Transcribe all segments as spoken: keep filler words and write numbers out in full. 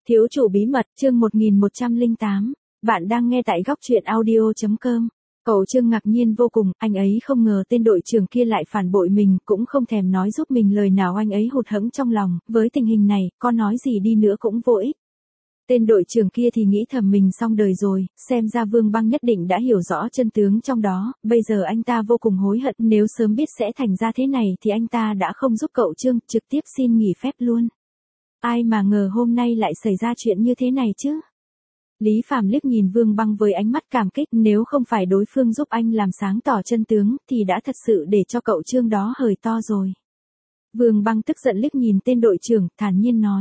Thiếu chủ bí mật, chương một nghìn một trăm lẻ tám. Bạn đang nghe tại góc truyện audio chấm com. Cậu Trương ngạc nhiên vô cùng, anh ấy không ngờ tên đội trưởng kia lại phản bội mình, cũng không thèm nói giúp mình lời nào. Anh ấy hụt hẫng trong lòng, với tình hình này, có nói gì đi nữa cũng vô ích. Tên đội trưởng kia thì nghĩ thầm mình xong đời rồi, xem ra Vương Băng nhất định đã hiểu rõ chân tướng trong đó, bây giờ anh ta vô cùng hối hận, nếu sớm biết sẽ thành ra thế này thì anh ta đã không giúp cậu Trương, trực tiếp xin nghỉ phép luôn. Ai mà ngờ hôm nay lại xảy ra chuyện như thế này chứ? Lý Phàm liếc nhìn Vương Băng với ánh mắt cảm kích, nếu không phải đối phương giúp anh làm sáng tỏ chân tướng, thì đã thật sự để cho cậu Trương đó hời to rồi. Vương Băng tức giận liếc nhìn tên đội trưởng, thản nhiên nói.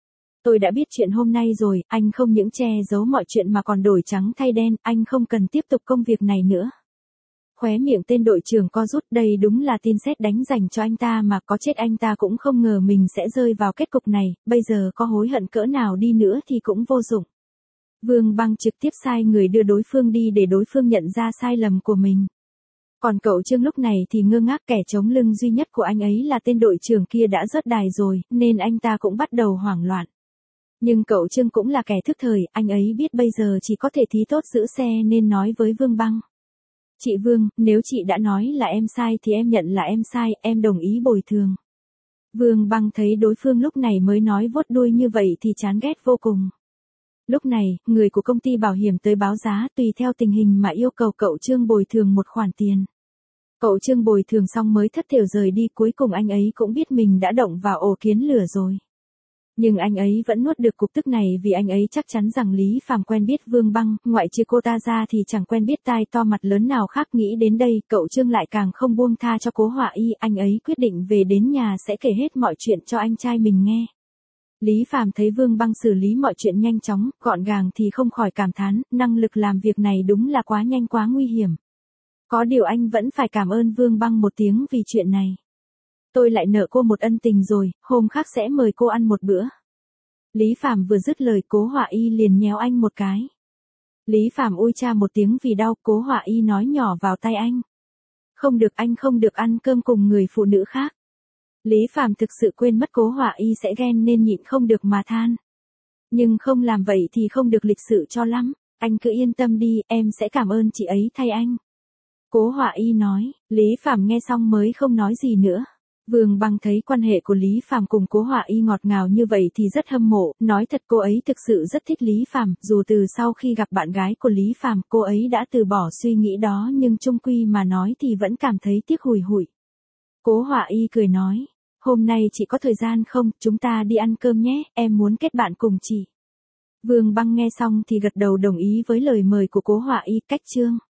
Tôi đã biết chuyện hôm nay rồi, anh không những che giấu mọi chuyện mà còn đổi trắng thay đen, anh không cần tiếp tục công việc này nữa. Khóe miệng tên đội trưởng co rút, đây đúng là tin sét đánh dành cho anh ta mà, có chết anh ta cũng không ngờ mình sẽ rơi vào kết cục này, bây giờ có hối hận cỡ nào đi nữa thì cũng vô dụng. Vương Băng trực tiếp sai người đưa đối phương đi để đối phương nhận ra sai lầm của mình. Còn cậu Trương lúc này thì ngơ ngác, kẻ chống lưng duy nhất của anh ấy là tên đội trưởng kia đã rớt đài rồi, nên anh ta cũng bắt đầu hoảng loạn. Nhưng cậu Trương cũng là kẻ thức thời, anh ấy biết bây giờ chỉ có thể thí tốt giữ xe nên nói với Vương Băng. Chị Vương, nếu chị đã nói là em sai thì em nhận là em sai, em đồng ý bồi thường. Vương Băng thấy đối phương lúc này mới nói vuốt đuôi như vậy thì chán ghét vô cùng. Lúc này, người của công ty bảo hiểm tới báo giá, tùy theo tình hình mà yêu cầu cậu Trương bồi thường một khoản tiền. Cậu Trương bồi thường xong mới thất thểu rời đi, cuối cùng anh ấy cũng biết mình đã động vào ổ kiến lửa rồi. Nhưng anh ấy vẫn nuốt được cục tức này vì anh ấy chắc chắn rằng Lý Phàm quen biết Vương Băng, ngoại trừ cô ta ra thì chẳng quen biết tai to mặt lớn nào khác. Nghĩ đến đây, cậu Trương lại càng không buông tha cho Cố Họa Y, anh ấy quyết định về đến nhà sẽ kể hết mọi chuyện cho anh trai mình nghe. Lý Phàm thấy Vương Băng xử lý mọi chuyện nhanh chóng, gọn gàng thì không khỏi cảm thán, năng lực làm việc này đúng là quá nhanh quá nguy hiểm. Có điều anh vẫn phải cảm ơn Vương Băng một tiếng vì chuyện này. Tôi lại nợ cô một ân tình rồi, hôm khác sẽ mời cô ăn một bữa. Lý Phàm vừa dứt lời, Cố Họa Y liền nhéo anh một cái. Lý Phàm ôi cha một tiếng vì đau, Cố Họa Y nói nhỏ vào tai anh. Không được, anh không được ăn cơm cùng người phụ nữ khác. Lý Phàm thực sự quên mất Cố Họa Y sẽ ghen nên nhịn không được mà than. Nhưng không làm vậy thì không được lịch sự cho lắm, anh cứ yên tâm đi, em sẽ cảm ơn chị ấy thay anh. Cố Họa Y nói, Lý Phàm nghe xong mới không nói gì nữa. Vương Băng thấy quan hệ của Lý Phàm cùng Cố Họa Y ngọt ngào như vậy thì rất hâm mộ, nói thật cô ấy thực sự rất thích Lý Phàm, dù từ sau khi gặp bạn gái của Lý Phàm, cô ấy đã từ bỏ suy nghĩ đó nhưng chung quy mà nói thì vẫn cảm thấy tiếc hùi hụi. Cố Họa Y cười nói, hôm nay chị có thời gian không, chúng ta đi ăn cơm nhé, em muốn kết bạn cùng chị. Vương Băng nghe xong thì gật đầu đồng ý với lời mời của Cố Họa Y. Cách chương